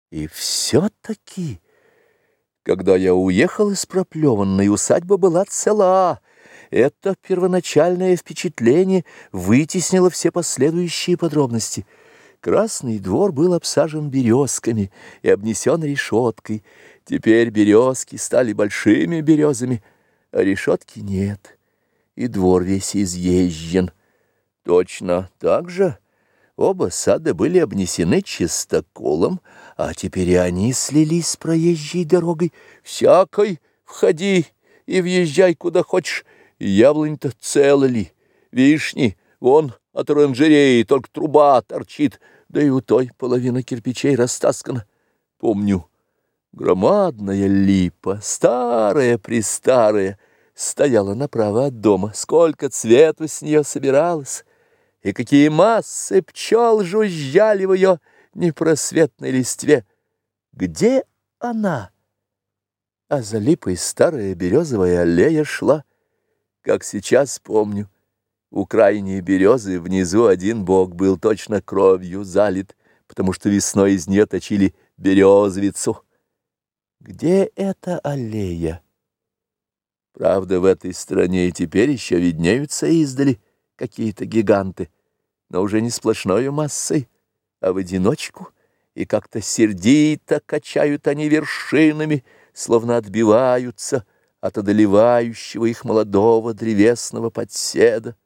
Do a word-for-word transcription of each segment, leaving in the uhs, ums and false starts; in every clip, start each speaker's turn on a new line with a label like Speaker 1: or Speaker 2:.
Speaker 1: И все-таки, когда я уехал из проплеванной, усадьба была цела. Это первоначальное впечатление вытеснило все последующие подробности. Красный двор был обсажен березками и обнесен решеткой. Теперь березки стали большими березами, а решетки нет, и двор весь изъезжен. Точно так же оба сада были обнесены чистоколом, а теперь и они слились с проезжей дорогой. Всякой входи и въезжай куда хочешь. Яблонь-то целы ли, вишни, вон от оранжереи только труба торчит, да и у той половина кирпичей растаскана. Помню, громадная липа, старая-престарая, стояла направо от дома. Сколько цвету с нее собиралось, и какие массы пчел жужжали в ее непросветной листве. Где она? А за липой старая березовая аллея шла. Как сейчас помню, у крайней березы внизу один бок был точно кровью залит, потому что весной из нее точили березовицу. Где эта аллея? Правда, в этой стране и теперь еще виднеются издали какие-то гиганты, но уже не сплошной массой, а в одиночку, и как-то сердито качают они вершинами, словно отбиваются от одолевающего их молодого древесного подседа.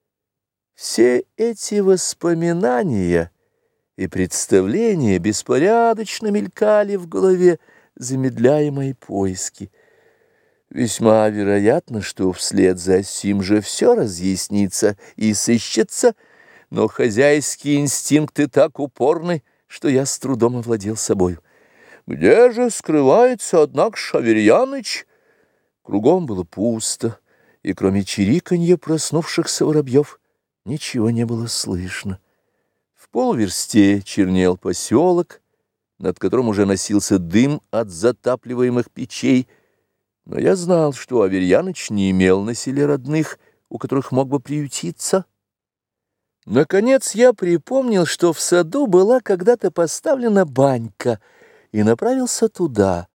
Speaker 1: Все эти воспоминания и представления беспорядочно мелькали в голове, замедляя мои поиски. Весьма вероятно, что вслед за сим же все разъяснится и сыщется, но хозяйские инстинкты так упорны, что я с трудом овладел собою. Где же скрывается, однако, Аверьяныч? Кругом было пусто, и кроме чириканья проснувшихся воробьев ничего не было слышно. В полуверсте чернел поселок, над которым уже носился дым от затапливаемых печей, но я знал, что Аверьяныч не имел на селе родных, у которых мог бы приютиться. Наконец я припомнил, что в саду была когда-то поставлена банька, и направился туда.